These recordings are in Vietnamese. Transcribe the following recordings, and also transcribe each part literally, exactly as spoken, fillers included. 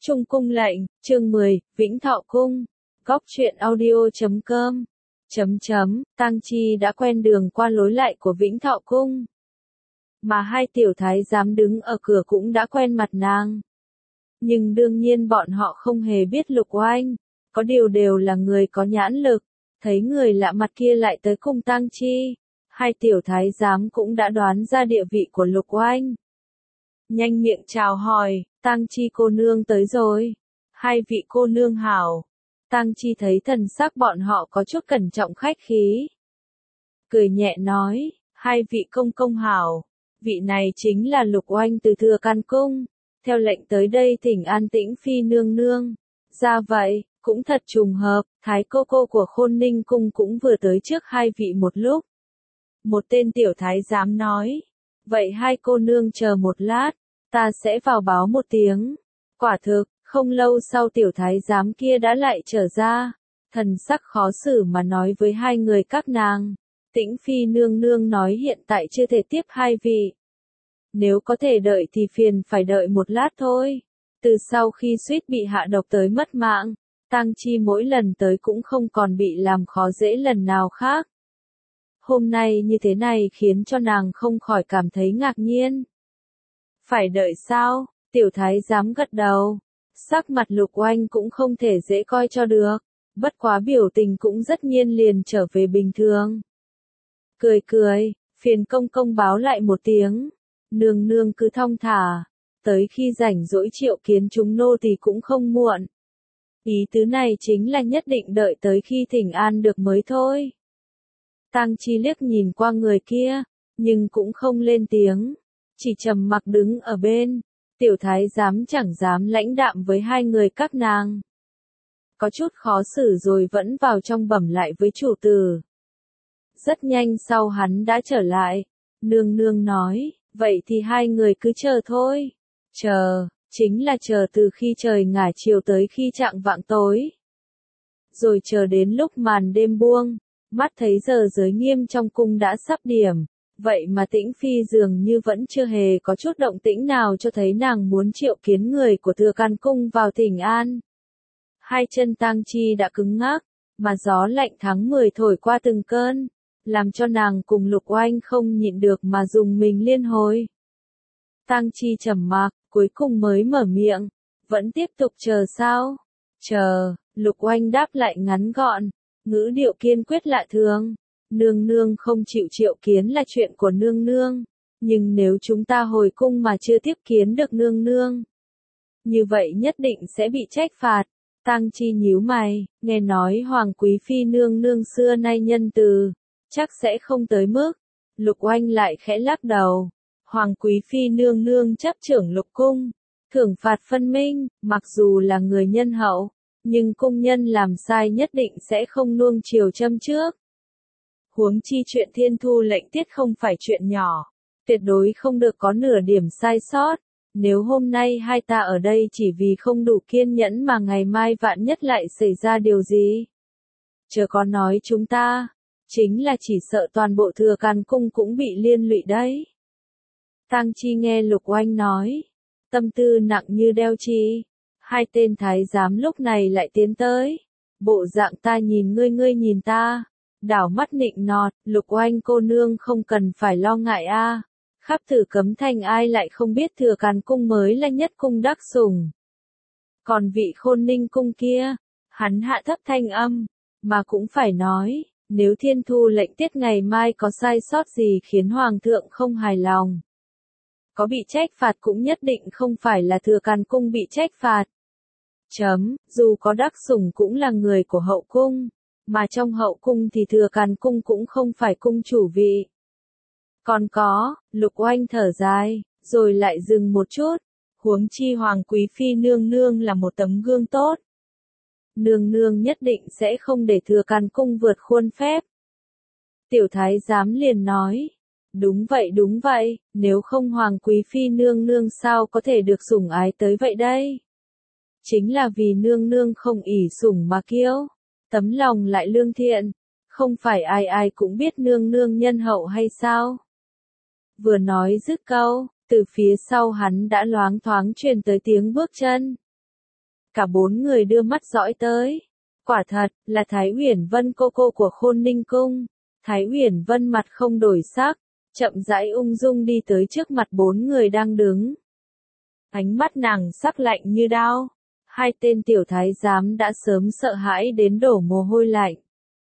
Trung cung lệnh, chương mười, Vĩnh Thọ cung. Góc truyện audio chấm com. Chấm chấm, Tang Chi đã quen đường qua lối lại của Vĩnh Thọ cung. Mà hai tiểu thái giám đứng ở cửa cũng đã quen mặt nàng. Nhưng đương nhiên bọn họ không hề biết Lục Oanh, có điều đều là người có nhãn lực, thấy người lạ mặt kia lại tới cung Tang Chi, hai tiểu thái giám cũng đã đoán ra địa vị của Lục Oanh. Nhanh miệng chào hỏi, Tang Chi cô nương tới rồi. Hai vị cô nương hảo. Tang Chi thấy thần sắc bọn họ có chút cẩn trọng khách khí. Cười nhẹ nói, hai vị công công hảo. Vị này chính là Lục Oanh từ Thừa Can cung. Theo lệnh tới đây thỉnh an Tĩnh Phi nương nương. Ra vậy, cũng thật trùng hợp, thái cô cô của Khôn Ninh cung cũng vừa tới trước hai vị một lúc. Một tên tiểu thái giám nói, vậy hai cô nương chờ một lát. Ta sẽ vào báo một tiếng. Quả thực, không lâu sau tiểu thái giám kia đã lại trở ra. Thần sắc khó xử mà nói với hai người các nàng. Tĩnh Phi nương nương nói hiện tại chưa thể tiếp hai vị. Nếu có thể đợi thì phiền phải đợi một lát thôi. Từ sau khi suýt bị hạ độc tới mất mạng, Tang Chi mỗi lần tới cũng không còn bị làm khó dễ lần nào khác. Hôm nay như thế này khiến cho nàng không khỏi cảm thấy ngạc nhiên. Phải đợi sao? Tiểu thái giám gật đầu. Sắc mặt Lục Oanh cũng không thể dễ coi cho được. Bất quá biểu tình cũng rất nhiên liền trở về bình thường. Cười cười, phiền công công báo lại một tiếng. Nương nương cứ thong thả. Tới khi rảnh rỗi triệu kiến chúng nô thì cũng không muộn. Ý tứ này chính là nhất định đợi tới khi thỉnh an được mới thôi. Tang Chi liếc nhìn qua người kia, nhưng cũng không lên tiếng. Chỉ trầm mặc đứng ở bên, tiểu thái giám chẳng dám lãnh đạm với hai người các nàng. Có chút khó xử rồi vẫn vào trong bẩm lại với chủ tử. Rất nhanh sau hắn đã trở lại, nương nương nói, vậy thì hai người cứ chờ thôi. Chờ, chính là chờ từ khi trời ngả chiều tới khi chạng vạng tối. Rồi chờ đến lúc màn đêm buông, mắt thấy giờ giới nghiêm trong cung đã sắp điểm. Vậy mà Tĩnh Phi dường như vẫn chưa hề có chút động tĩnh nào cho thấy nàng muốn triệu kiến người của Thừa Can cung vào thỉnh an. Hai chân Tang Chi đã cứng ngắc, mà gió lạnh tháng mười thổi qua từng cơn, làm cho nàng cùng Lục Oanh không nhịn được mà dùng mình liên hồi. Tang Chi trầm mặc, cuối cùng mới mở miệng, vẫn tiếp tục chờ sao? Chờ, Lục Oanh đáp lại ngắn gọn, ngữ điệu kiên quyết lạ thường. Nương nương không chịu triệu kiến là chuyện của nương nương, nhưng nếu chúng ta hồi cung mà chưa tiếp kiến được nương nương, như vậy nhất định sẽ bị trách phạt. Tang Chi nhíu mày, nghe nói Hoàng Quý Phi nương nương xưa nay nhân từ, chắc sẽ không tới mức. Lục Oanh lại khẽ lắc đầu. Hoàng Quý Phi nương nương chấp trưởng lục cung, thưởng phạt phân minh, mặc dù là người nhân hậu, nhưng cung nhân làm sai nhất định sẽ không nuông chiều châm trước. Huống chi chuyện thiên thu lệnh tiết không phải chuyện nhỏ, tuyệt đối không được có nửa điểm sai sót. Nếu hôm nay hai ta ở đây chỉ vì không đủ kiên nhẫn mà ngày mai vạn nhất lại xảy ra điều gì, chớ có nói chúng ta, chính là chỉ sợ toàn bộ Thừa Can cung cũng bị liên lụy đấy. Tang Chi nghe Lục Oanh nói, tâm tư nặng như đeo chi. Hai tên thái giám lúc này lại tiến tới, bộ dạng ta nhìn ngươi ngươi nhìn ta. Đảo mắt nịnh nọt, Lục Oanh cô nương không cần phải lo ngại a. À. Khắp Tử Cấm Thành ai lại không biết Thừa Can cung mới là nhất cung đắc sủng. Còn vị Khôn Ninh cung kia, hắn hạ thấp thanh âm, mà cũng phải nói, nếu thiên thu lệnh tiết ngày mai có sai sót gì khiến Hoàng thượng không hài lòng, có bị trách phạt cũng nhất định không phải là Thừa Can cung bị trách phạt. Chấm, dù có đắc sủng cũng là người của hậu cung. Mà trong hậu cung thì Thừa Can cung cũng không phải cung chủ vị. Còn có, Lục Oanh thở dài, rồi lại dừng một chút. Huống chi Hoàng Quý Phi nương nương là một tấm gương tốt. Nương nương nhất định sẽ không để Thừa Can cung vượt khuôn phép. Tiểu thái giám liền nói, đúng vậy đúng vậy, nếu không Hoàng Quý Phi nương nương sao có thể được sủng ái tới vậy đây? Chính là vì nương nương không ỷ sủng mà kiêu. Tấm lòng lại lương thiện, không phải ai ai cũng biết nương nương nhân hậu hay sao? Vừa nói dứt câu, từ phía sau hắn đã loáng thoáng truyền tới tiếng bước chân. Cả bốn người đưa mắt dõi tới. Quả thật, là Thái Uyển Vân cô cô của Khôn Ninh Cung. Thái Uyển Vân mặt không đổi sắc, chậm rãi ung dung đi tới trước mặt bốn người đang đứng. Ánh mắt nàng sắc lạnh như đao. Hai tên tiểu thái giám đã sớm sợ hãi đến đổ mồ hôi lạnh.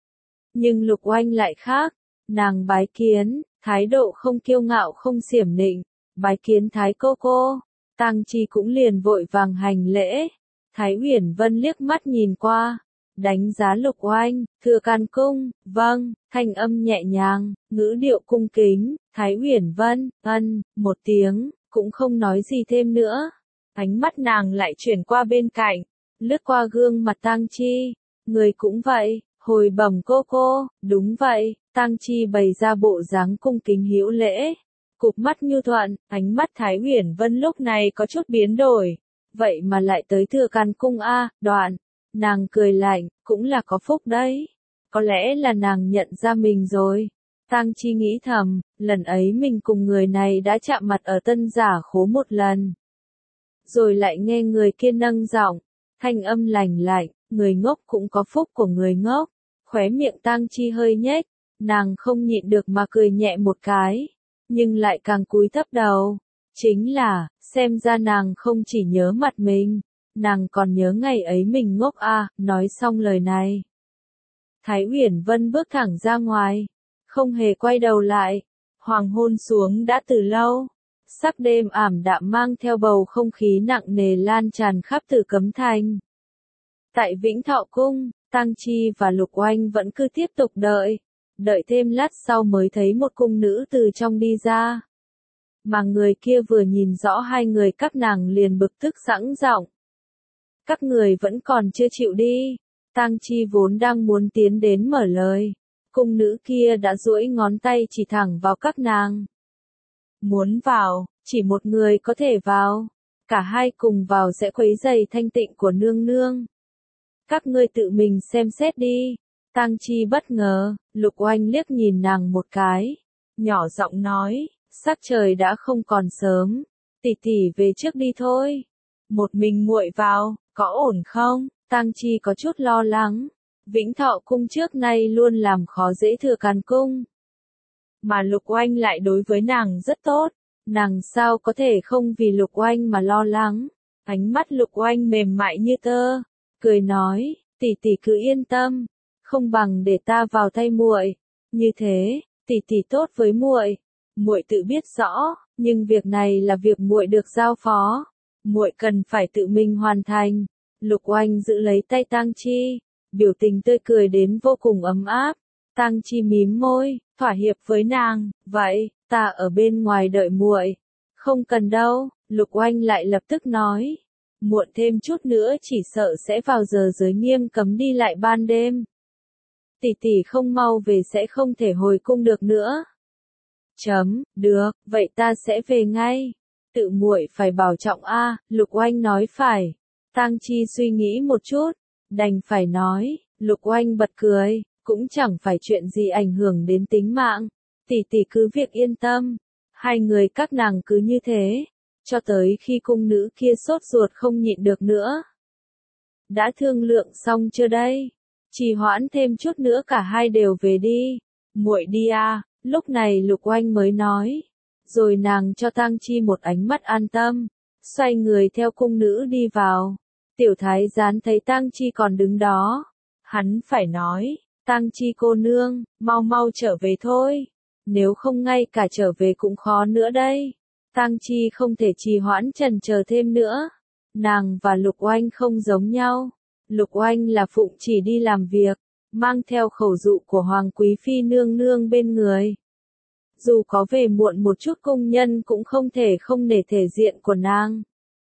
Nhưng Lục Oanh lại khác, nàng bái kiến, thái độ không kiêu ngạo không xiểm nịnh, bái kiến thái cô cô. Tang Chi cũng liền vội vàng hành lễ. Thái Uyển Vân liếc mắt nhìn qua, đánh giá Lục Oanh, Thừa Can Cung, vâng, thanh âm nhẹ nhàng, ngữ điệu cung kính. Thái Uyển Vân, ân, một tiếng, cũng không nói gì thêm nữa. Ánh mắt nàng lại chuyển qua bên cạnh, lướt qua gương mặt Tang Chi. Người cũng vậy, hồi bẩm cô cô, đúng vậy. Tang Chi bày ra bộ dáng cung kính hữu lễ, cụp mắt nhu thuận. Ánh mắt Thái Uyển Vân lúc này có chút biến đổi. Vậy mà lại tới Thừa Can Cung a, đoạn. Nàng cười lạnh, cũng là có phúc đấy. Có lẽ là nàng nhận ra mình rồi. Tang Chi nghĩ thầm, lần ấy mình cùng người này đã chạm mặt ở Tân Giả Khố một lần. Rồi lại nghe người kia nâng giọng, thanh âm lành lạnh, người ngốc cũng có phúc của người ngốc. Khóe miệng Tang Chi hơi nhếch, nàng không nhịn được mà cười nhẹ một cái, nhưng lại càng cúi thấp đầu. Chính là, xem ra nàng không chỉ nhớ mặt mình, nàng còn nhớ ngày ấy mình ngốc a. Nói xong lời này, Thái Uyển Vân bước thẳng ra ngoài, không hề quay đầu lại. Hoàng hôn xuống đã từ lâu, sắc đêm ảm đạm mang theo bầu không khí nặng nề lan tràn khắp Tử Cấm Thành. Tại Vĩnh Thọ Cung, Tang Chi và Lục Oanh vẫn cứ tiếp tục đợi, đợi thêm lát sau mới thấy một cung nữ từ trong đi ra. Mà người kia vừa nhìn rõ hai người các nàng liền bực tức sẵn giọng. Các người vẫn còn chưa chịu đi. Tang Chi vốn đang muốn tiến đến mở lời. Cung nữ kia đã duỗi ngón tay chỉ thẳng vào các nàng. Muốn vào, chỉ một người có thể vào. Cả hai cùng vào sẽ quấy rầy thanh tịnh của nương nương. Các ngươi tự mình xem xét đi. Tang Chi bất ngờ, Lục Oanh liếc nhìn nàng một cái. Nhỏ giọng nói, sắc trời đã không còn sớm. Tỷ tỷ về trước đi thôi. Một mình muội vào, có ổn không? Tang Chi có chút lo lắng. Vĩnh Thọ Cung trước nay luôn làm khó dễ Thừa Can Cung. Mà Lục Oanh lại đối với nàng rất tốt. Nàng sao có thể không vì Lục Oanh mà lo lắng. Ánh mắt Lục Oanh mềm mại như tơ, cười nói, tỷ tỷ cứ yên tâm, không bằng để ta vào thay muội. Như thế, tỷ tỷ tốt với muội, muội tự biết rõ, nhưng việc này là việc muội được giao phó, muội cần phải tự mình hoàn thành. Lục Oanh giữ lấy tay Tang Chi, biểu tình tươi cười đến vô cùng ấm áp. Tang Chi mím môi, thỏa hiệp với nàng, vậy, ta ở bên ngoài đợi muội. Không cần đâu. Lục Oanh lại lập tức nói, muộn thêm chút nữa chỉ sợ sẽ vào giờ giới nghiêm cấm đi lại ban đêm. Tỷ tỷ không mau về sẽ không thể hồi cung được nữa. Chấm, được, vậy ta sẽ về ngay. Tự muội phải bảo trọng a. Lục Oanh nói phải. Tang Chi suy nghĩ một chút, đành phải nói. Lục Oanh bật cười, cũng chẳng phải chuyện gì ảnh hưởng đến tính mạng. Tỷ tỷ cứ việc yên tâm. Hai người các nàng cứ như thế, cho tới khi cung nữ kia sốt ruột không nhịn được nữa. Đã thương lượng xong chưa đây? Trì hoãn thêm chút nữa cả hai đều về đi. Muội đi à, lúc này Lục Oanh mới nói. Rồi nàng cho Tang Chi một ánh mắt an tâm, xoay người theo cung nữ đi vào. Tiểu thái giám thấy Tang Chi còn đứng đó, hắn phải nói, Tang Chi cô nương, mau mau trở về thôi. Nếu không ngay cả trở về cũng khó nữa đây. Tang Chi không thể trì hoãn chần chờ thêm nữa. Nàng và Lục Oanh không giống nhau. Lục Oanh là phụng chỉ đi làm việc, mang theo khẩu dụ của Hoàng Quý Phi nương nương bên người. Dù có về muộn một chút cung nhân cũng không thể không nể thể diện của nàng.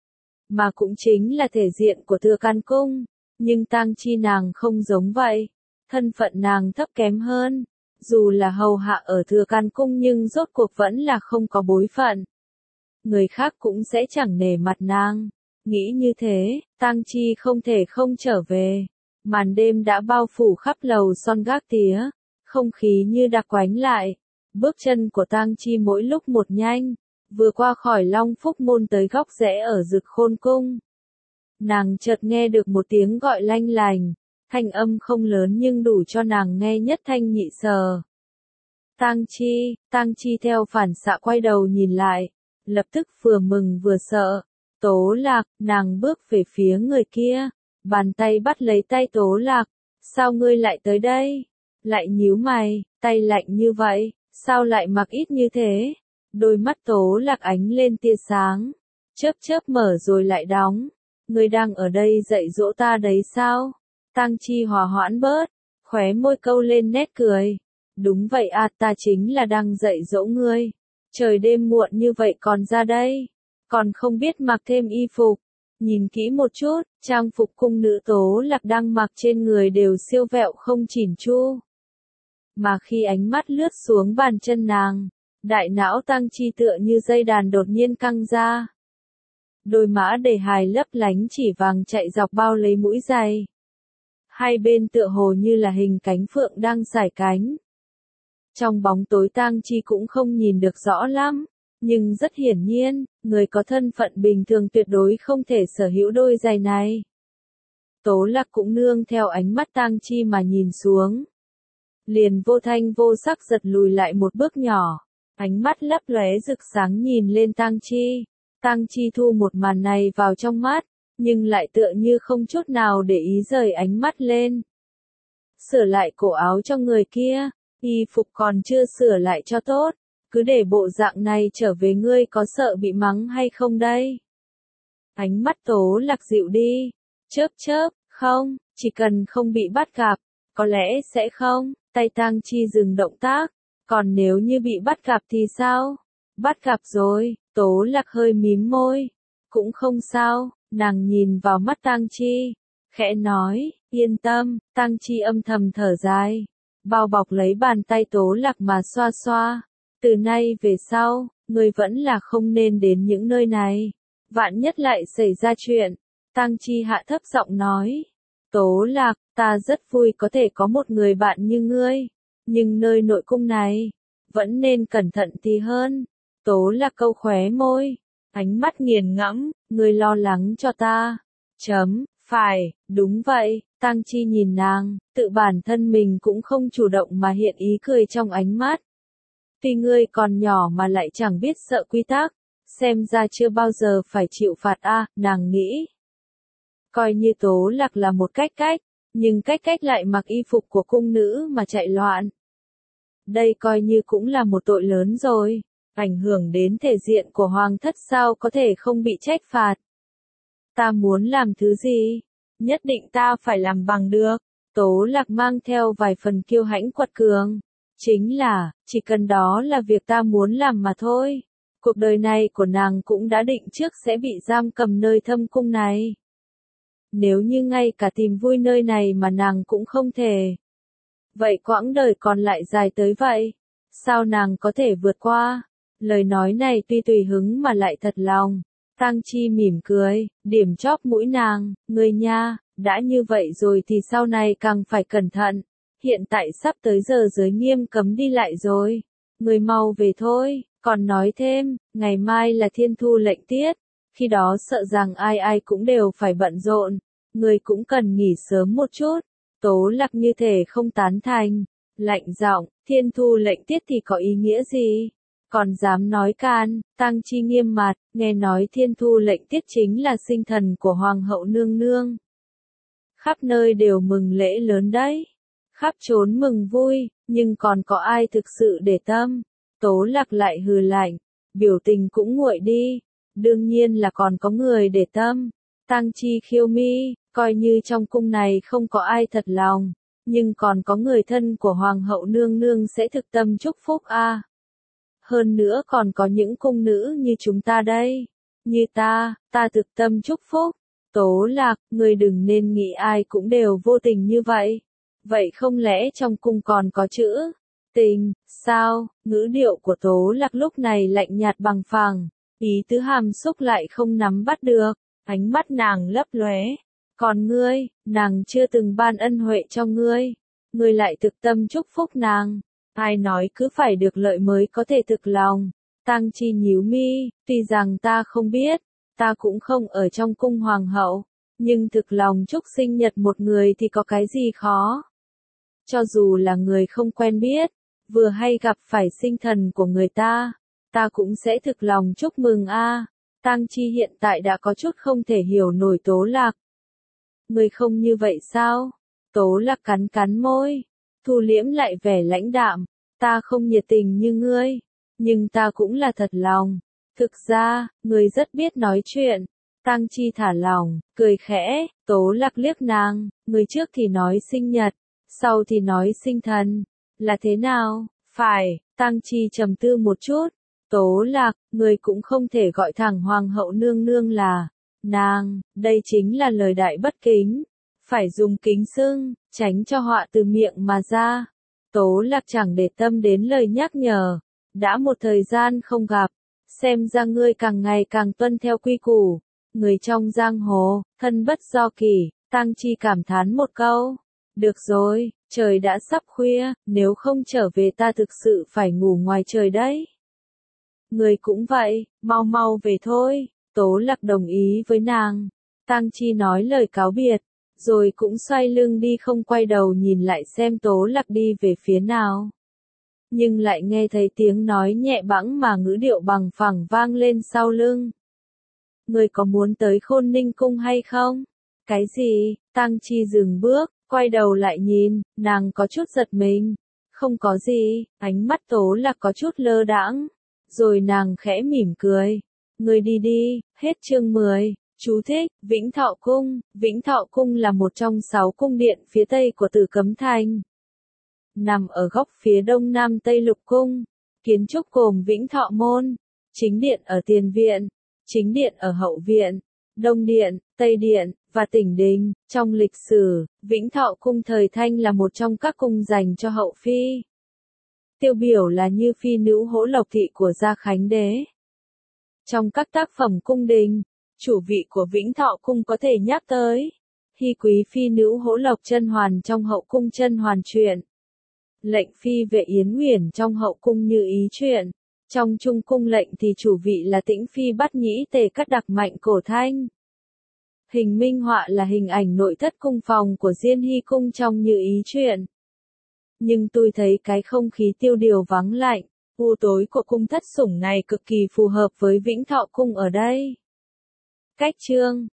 Mà cũng chính là thể diện của Thừa Can Cung. Nhưng Tang Chi nàng không giống vậy. Thân phận nàng thấp kém hơn. Dù là hầu hạ ở Thừa Can Cung nhưng rốt cuộc vẫn là không có bối phận. Người khác cũng sẽ chẳng nể mặt nàng. Nghĩ như thế, Tang Chi không thể không trở về. Màn đêm đã bao phủ khắp lầu son gác tía. Không khí như đặc quánh lại. Bước chân của Tang Chi mỗi lúc một nhanh. Vừa qua khỏi Long Phúc Môn tới góc rẽ ở Dực Khôn Cung. nàng chợt nghe được một tiếng gọi lanh lành, thanh âm không lớn nhưng đủ cho nàng nghe nhất thanh nhị sở. Tang Chi, Tang Chi theo phản xạ quay đầu nhìn lại, lập tức vừa mừng vừa sợ. Tố Lạc, nàng bước về phía người kia, bàn tay bắt lấy tay Tố Lạc, sao ngươi lại tới đây? Lại nhíu mày, tay lạnh như vậy, sao lại mặc ít như thế? Đôi mắt Tố Lạc ánh lên tia sáng, chớp chớp mở rồi lại đóng. Ngươi đang ở đây dạy dỗ ta đấy sao? Tang Chi hòa hoãn bớt, khóe môi câu lên nét cười. Đúng vậy à, ta chính là đang dạy dỗ ngươi. Trời đêm muộn như vậy còn ra đây, còn không biết mặc thêm y phục. Nhìn kỹ một chút, trang phục cung nữ Tố Lạc đang mặc trên người đều siêu vẹo không chỉn chu. Mà khi ánh mắt lướt xuống bàn chân nàng, đại não Tang Chi tựa như dây đàn đột nhiên căng ra. Đôi mã đầy hài lấp lánh chỉ vàng chạy dọc bao lấy mũi giày. Hai bên tựa hồ như là hình cánh phượng đang sải cánh. Trong bóng tối Tang Chi cũng không nhìn được rõ lắm, nhưng rất hiển nhiên, người có thân phận bình thường tuyệt đối không thể sở hữu đôi giày này. Tố Lạc cũng nương theo ánh mắt Tang Chi mà nhìn xuống. Liền vô thanh vô sắc giật lùi lại một bước nhỏ, ánh mắt lấp lóe rực sáng nhìn lên Tang Chi. Tang Chi thu một màn này vào trong mắt, nhưng lại tựa như không chút nào để ý rời ánh mắt lên. Sửa lại cổ áo cho người kia, y phục còn chưa sửa lại cho tốt, cứ để bộ dạng này trở về ngươi có sợ bị mắng hay không đây? Ánh mắt Tố Lạc dịu đi, chớp chớp, không, chỉ cần không bị bắt gặp, có lẽ sẽ không. Tay Tang Chi dừng động tác, còn nếu như bị bắt gặp thì sao? Bắt gặp rồi, Tố Lạc hơi mím môi, cũng không sao. Nàng nhìn vào mắt Tang Chi, khẽ nói, yên tâm. Tang Chi âm thầm thở dài, bao bọc lấy bàn tay Tố Lạc mà xoa xoa. Từ nay về sau, ngươi vẫn là không nên đến những nơi này. Vạn nhất lại xảy ra chuyện. Tang Chi hạ thấp giọng nói, Tố Lạc, ta rất vui có thể có một người bạn như ngươi, nhưng nơi nội cung này, vẫn nên cẩn thận thì hơn. Tố Lạc câu khóe môi, ánh mắt nghiền ngẫm, ngươi lo lắng cho ta. Chấm, phải, đúng vậy. Tang Chi nhìn nàng, tự bản thân mình cũng không chủ động mà hiện ý cười trong ánh mắt. Tuy ngươi còn nhỏ mà lại chẳng biết sợ quy tắc, xem ra chưa bao giờ phải chịu phạt a, à, nàng nghĩ. Coi như Tố Lạc là một cách cách, nhưng cách cách lại mặc y phục của cung nữ mà chạy loạn. Đây coi như cũng là một tội lớn rồi, ảnh hưởng đến thể diện của hoàng thất sao có thể không bị trách phạt. Ta muốn làm thứ gì, nhất định ta phải làm bằng được. Tố Lạc mang theo vài phần kiêu hãnh quật cường. Chính là, chỉ cần đó là việc ta muốn làm mà thôi. Cuộc đời này của nàng cũng đã định trước sẽ bị giam cầm nơi thâm cung này. Nếu như ngay cả tìm vui nơi này mà nàng cũng không thể. Vậy quãng đời còn lại dài tới vậy, sao nàng có thể vượt qua? Lời nói này tuy tùy hứng mà lại thật lòng. Tang Chi mỉm cười, điểm chóp mũi nàng, ngươi nha, đã như vậy rồi thì sau này càng phải cẩn thận. Hiện tại sắp tới giờ giới nghiêm cấm đi lại rồi. Ngươi mau về thôi, còn nói thêm, ngày mai là thiên thu lệnh tiết. Khi đó sợ rằng ai ai cũng đều phải bận rộn. Ngươi cũng cần nghỉ sớm một chút. Tố Lạc như thể không tán thành. Lạnh giọng, thiên thu lệnh tiết thì có ý nghĩa gì? Còn dám nói can. Tang Chi nghiêm mặt, nghe nói thiên thu lệnh tiết chính là sinh thần của Hoàng hậu nương nương. Khắp nơi đều mừng lễ lớn đấy. Khắp trốn mừng vui, nhưng còn có ai thực sự để tâm? Tố Lạc lại hừ lạnh, biểu tình cũng nguội đi. Đương nhiên là còn có người để tâm. Tang Chi khiêu mi, coi như trong cung này không có ai thật lòng, nhưng còn có người thân của Hoàng hậu nương nương sẽ thực tâm chúc phúc a. À. Hơn nữa còn có những cung nữ như chúng ta đây. Như ta, ta thực tâm chúc phúc. Tố Lạc, ngươi đừng nên nghĩ ai cũng đều vô tình như vậy. Vậy không lẽ trong cung còn có chữ tình, sao? Ngữ điệu của Tố Lạc lúc này lạnh nhạt bằng phẳng, ý tứ hàm xúc lại không nắm bắt được, ánh mắt nàng lấp lóe. Còn ngươi, nàng chưa từng ban ân huệ cho ngươi, ngươi lại thực tâm chúc phúc nàng. Ai nói cứ phải được lợi mới có thể thực lòng? Tang Chi nhíu mi, tuy rằng ta không biết, ta cũng không ở trong cung hoàng hậu, Nhưng thực lòng chúc sinh nhật một người thì có cái gì khó. Cho dù là người không quen biết, vừa hay gặp phải sinh thần của người ta, ta cũng sẽ thực lòng chúc mừng a. À. Tang Chi hiện tại đã có chút không thể hiểu nổi Tố Lạc. Người không như vậy sao? Tố Lạc cắn cắn môi, thu liễm lại vẻ lãnh đạm, ta không nhiệt tình như ngươi, nhưng ta cũng là thật lòng. Thực ra, người rất biết nói chuyện. Tang Chi thả lòng, cười khẽ, Tố Lạc liếc nàng, người trước thì nói sinh nhật, sau thì nói sinh thần, là thế nào? Phải, Tang Chi trầm tư một chút, Tố Lạc, người cũng không thể gọi thẳng hoàng hậu nương nương là nàng, đây chính là lời đại bất kính, phải dùng kính xưng, tránh cho họa từ miệng mà ra. Tố Lạc chẳng để tâm đến lời nhắc nhở, đã một thời gian không gặp, xem ra ngươi càng ngày càng tuân theo quy củ, người trong giang hồ, thân bất do kỷ. Tang Chi cảm thán một câu, được rồi, trời đã sắp khuya, nếu không trở về ta thực sự phải ngủ ngoài trời đấy. Người cũng vậy, mau mau về thôi. Tố Lạc đồng ý với nàng. Tang Chi nói lời cáo biệt, rồi cũng xoay lưng đi không quay đầu nhìn lại xem Tố Lạc đi về phía nào. Nhưng lại nghe thấy tiếng nói nhẹ bẫng mà ngữ điệu bằng phẳng vang lên sau lưng. Người có muốn tới Khôn Ninh cung hay không? Cái gì? Tang Chi dừng bước, quay đầu lại nhìn, nàng có chút giật mình. Không có gì, ánh mắt Tố Lạc có chút lơ đãng. Rồi nàng khẽ mỉm cười. Người đi đi, hết chương mười. Chú thích, Vĩnh Thọ Cung. Vĩnh Thọ Cung là một trong sáu cung điện phía tây của Tử Cấm Thành. Nằm ở góc phía đông nam Tây Lục Cung. Kiến trúc gồm Vĩnh Thọ Môn, chính điện ở tiền viện, chính điện ở hậu viện, đông điện, tây điện, và tĩnh đình. Trong lịch sử, Vĩnh Thọ Cung thời Thanh là một trong các cung dành cho hậu phi. Tiêu biểu là như phi nữ Hỗ Lộc Thị của Gia Khánh Đế. Trong các tác phẩm cung đình, chủ vị của Vĩnh Thọ Cung có thể nhắc tới Hy quý phi nữ Hỗ Lộc Chân Hoàn trong Hậu Cung Chân Hoàn truyện, lệnh phi vệ Yến Uyển trong Hậu Cung Như Ý truyện. Trong Trung Cung lệnh thì chủ vị là Tĩnh phi Bát Nhĩ Tề Cắt Đặc Mạnh Cổ Thanh. Hình minh họa là hình ảnh nội thất cung phòng của Diên Hy Cung trong Như Ý truyện. Nhưng tôi thấy cái không khí tiêu điều vắng lạnh, u tối của cung thất sủng này cực kỳ phù hợp với Vĩnh Thọ Cung ở đây. Cách chương